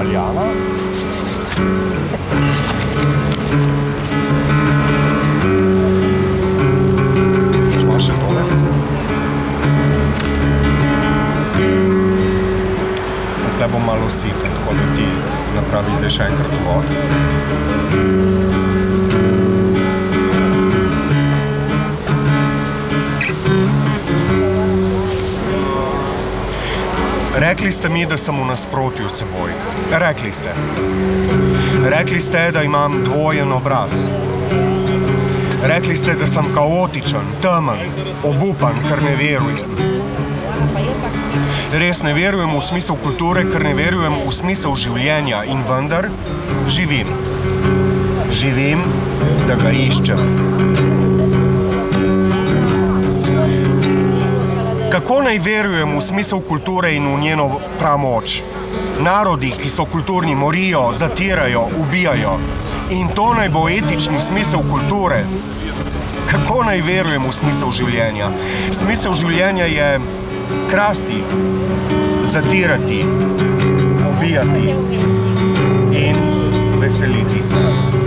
Aljana. Imaš še tole? Tle bom malo siten, tako da ti napravi zdaj še enkrat uvod. Rekli ste mi, da sem v nasprotju s seboj. Rekli ste. Rekli ste, da imam dvojen obraz. Rekli ste, da sem kaotičen, temen, obupan, ker ne verujem. Res ne verujem v smisel kulture, ker ne verujem v smisel življenja in vendar živim. Živim, da ga iščem. Kako naj verujem v smisel kulture in v njeno pramoč? Narodi, ki so kulturni, morijo, zatirajo, ubijajo. In to naj bo etični smisel kulture. Kako naj verujem v smisel življenja? Smisel življenja je krasti, zatirati, ubijati in veseliti se.